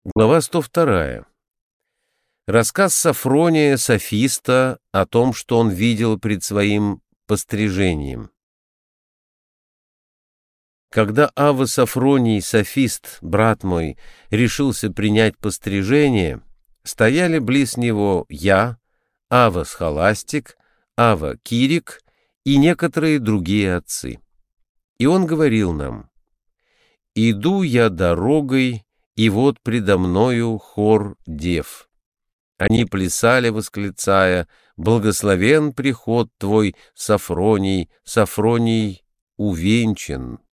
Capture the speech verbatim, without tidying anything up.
Глава сто вторая. Рассказ Софрония Софиста о том, что он видел пред своим пострижением. Когда Ава Софроний Софист, брат мой, решился принять пострижение, стояли близ него я, Ава Схоластик, Ава Кирик и некоторые другие отцы. И он говорил нам: «Иду я дорогой, и вот предо мною хор дев. Они плясали, восклицая: благословен приход твой, Софроний, Софроний увенчан».